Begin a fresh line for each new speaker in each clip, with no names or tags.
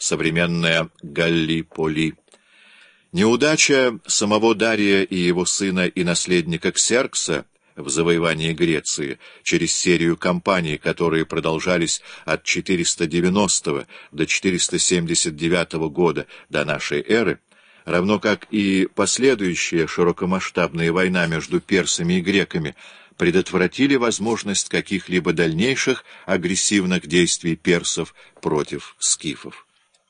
современная Галлиполи. Неудача самого Дария и его сына и наследника Ксеркса в завоевании Греции через серию кампаний, которые продолжались от 490 до 479 года до нашей эры, равно как и последующая широкомасштабная война между персами и греками, предотвратили возможность каких-либо дальнейших агрессивных действий персов против скифов.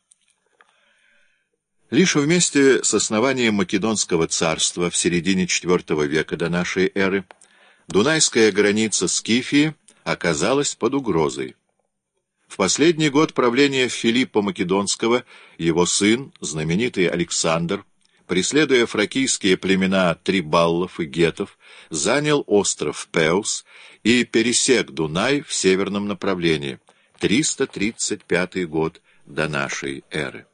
Лишь вместе с основанием Македонского царства в середине IV века до нашей эры Дунайская граница Скифии оказалась под угрозой. В последний год правления Филиппа Македонского его сын, знаменитый Александр, преследуя фракийские племена Трибаллов и Гетов, занял остров Пеус и пересек Дунай в северном направлении, 335 год до нашей эры.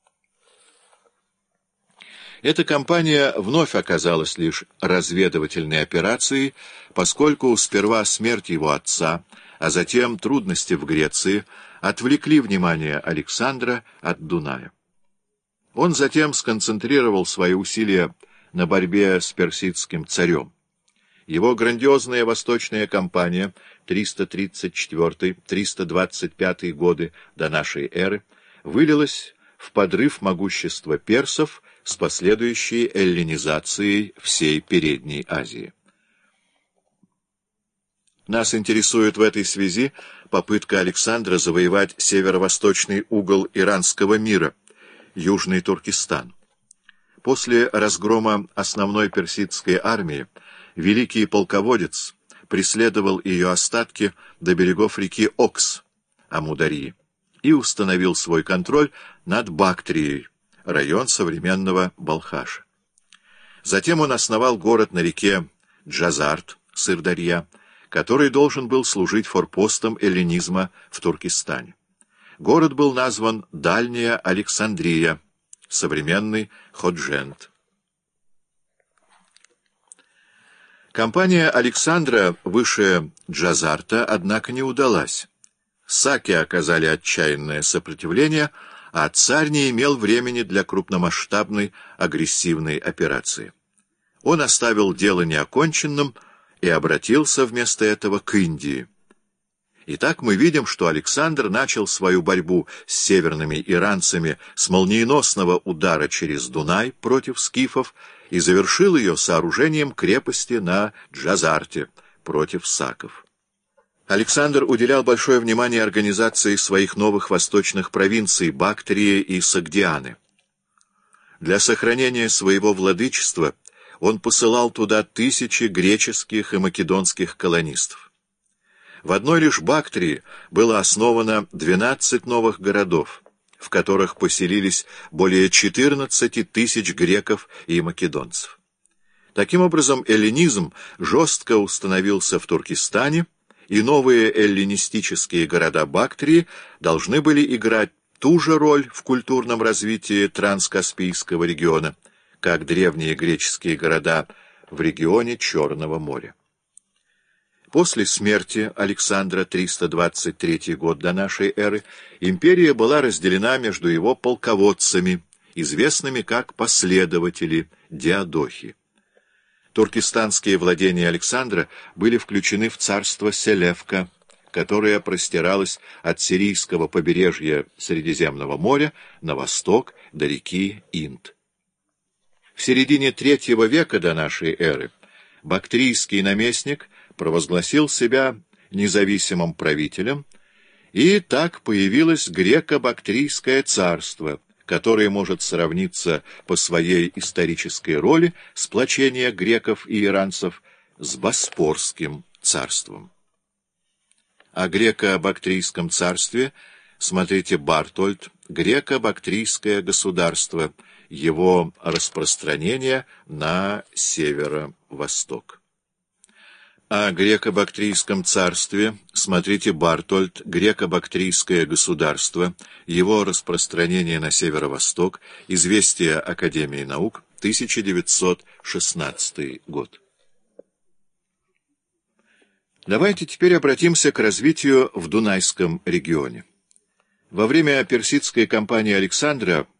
Эта кампания вновь оказалась лишь разведывательной операцией, поскольку сперва смерть его отца, а затем трудности в Греции отвлекли внимание Александра от Дуная. Он затем сконцентрировал свои усилия на борьбе с персидским царем. Его грандиозная восточная кампания 334-325 годы до нашей эры вылилась в подрыв могущества персов с последующей эллинизацией всей Передней Азии. Нас интересует в этой связи попытка Александра завоевать северо-восточный угол иранского мира, Южный Туркестан. После разгрома основной персидской армии великий полководец преследовал ее остатки до берегов реки Окс, Амударьи, и установил свой контроль над Бактрией, район современного Балхаша. Затем он основал город на реке Джазарт, Сырдарья, который должен был служить форпостом эллинизма в Туркестане. Город был назван Дальняя Александрия, современный Ходжент. Кампания Александра выше Джазарта, однако, не удалась. Саки оказали отчаянное сопротивление, а царь не имел времени для крупномасштабной агрессивной операции. Он оставил дело неоконченным и обратился вместо этого к Индии. Итак, мы видим, что Александр начал свою борьбу с северными иранцами с молниеносного удара через Дунай против скифов и завершил ее сооружением крепости на Джазарте против саков. Александр уделял большое внимание организации своих новых восточных провинций Бактрии и Согдианы. Для сохранения своего владычества он посылал туда тысячи греческих и македонских колонистов. В одной лишь Бактрии было основано 12 новых городов, в которых поселились более 14 тысяч греков и македонцев. Таким образом, эллинизм жестко установился в Туркестане, и новые эллинистические города Бактрии должны были играть ту же роль в культурном развитии Транскаспийского региона, как древние греческие города в регионе Черного моря. После смерти Александра, 323 год до нашей эры, империя была разделена между его полководцами, известными как последователи Диадохи. Туркестанские владения Александра были включены в царство Селевка, которое простиралось от сирийского побережья Средиземного моря на восток до реки Инд. В середине III века до нашей эры бактрийский наместник провозгласил себя независимым правителем, и так появилось греко-бактрийское царство, которое может сравниться по своей исторической роли сплочения греков и иранцев с Боспорским царством. О греко-бактрийском царстве смотрите Бартольд «Греко-бактрийское государство. Его распространение на северо-восток». О греко-бактрийском царстве смотрите Бартольд «Греко-бактрийское государство. Его распространение на северо-восток. Известия Академии наук. 1916 год». Давайте теперь обратимся к развитию в Дунайском регионе. Во время персидской кампании Александра